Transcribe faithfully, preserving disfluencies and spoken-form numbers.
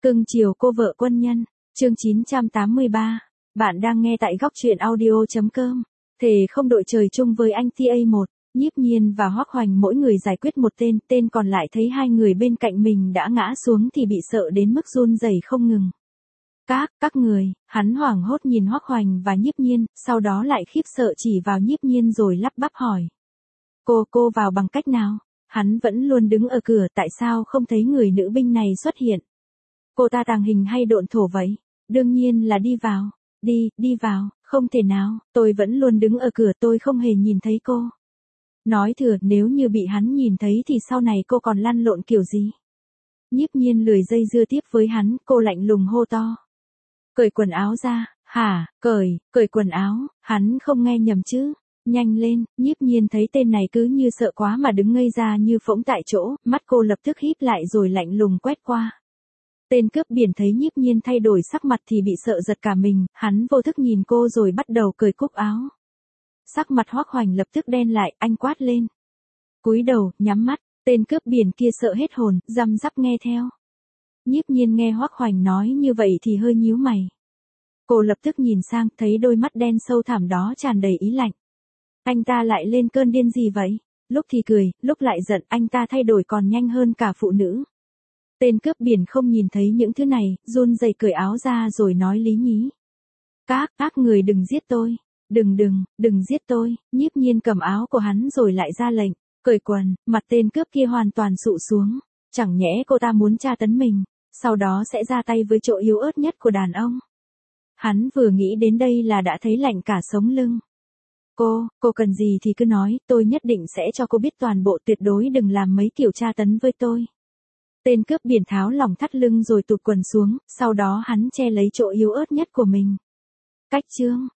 Cưng chiều cô vợ quân nhân, chương chín trăm tám mươi ba. Bạn đang nghe tại góc truyện audio.com. Thề không đội trời chung với anh tê a một, Nhiếp Nhiên và Hoắc Hoành mỗi người giải quyết một tên, tên còn lại thấy hai người bên cạnh mình đã ngã xuống thì bị sợ đến mức run rẩy không ngừng. Các, các người, hắn hoảng hốt nhìn Hoắc Hoành và Nhiếp Nhiên, sau đó lại khiếp sợ chỉ vào Nhiếp Nhiên rồi lắp bắp hỏi. Cô, cô vào bằng cách nào? Hắn vẫn luôn đứng ở cửa, tại sao không thấy người nữ binh này xuất hiện? Cô ta tàng hình hay độn thổ vậy? Đương nhiên là đi vào. Đi, đi vào, không thể nào, tôi vẫn luôn đứng ở cửa, tôi không hề nhìn thấy cô. Nói thừa, nếu như bị hắn nhìn thấy thì sau này cô còn lăn lộn kiểu gì? Nhiếp Nhiên lười dây dưa tiếp với hắn, cô lạnh lùng hô to. Cởi quần áo ra, hả, cởi, cởi quần áo, hắn không nghe nhầm chứ. Nhanh lên, Nhiếp Nhiên thấy tên này cứ như sợ quá mà đứng ngây ra như phỗng tại chỗ, mắt cô lập tức híp lại rồi lạnh lùng quét qua. Tên cướp biển thấy Nhiếp Nhiên thay đổi sắc mặt thì bị sợ giật cả mình, hắn vô thức nhìn cô rồi bắt đầu cởi cúc áo. Sắc mặt Hoắc Hoành lập tức đen lại, anh quát lên. Cúi đầu, nhắm mắt, tên cướp biển kia sợ hết hồn, răm rắp nghe theo. Nhiếp Nhiên nghe Hoắc Hoành nói như vậy thì hơi nhíu mày. Cô lập tức nhìn sang, thấy đôi mắt đen sâu thẳm đó tràn đầy ý lạnh. Anh ta lại lên cơn điên gì vậy? Lúc thì cười, lúc lại giận, anh ta thay đổi còn nhanh hơn cả phụ nữ. Tên cướp biển không nhìn thấy những thứ này, run rẩy cởi áo ra rồi nói lý nhí. Các, các người đừng giết tôi. Đừng đừng, đừng giết tôi. Nhiếp Nhiên cầm áo của hắn rồi lại ra lệnh. Cởi quần, mặt tên cướp kia hoàn toàn sụ xuống. Chẳng nhẽ cô ta muốn tra tấn mình, sau đó sẽ ra tay với chỗ yếu ớt nhất của đàn ông. Hắn vừa nghĩ đến đây là đã thấy lạnh cả sống lưng. Cô, cô cần gì thì cứ nói, tôi nhất định sẽ cho cô biết toàn bộ, tuyệt đối đừng làm mấy kiểu tra tấn với tôi. Tên cướp biển tháo lỏng thắt lưng rồi tụt quần xuống, sau đó hắn che lấy chỗ yếu ớt nhất của mình. Cách chương,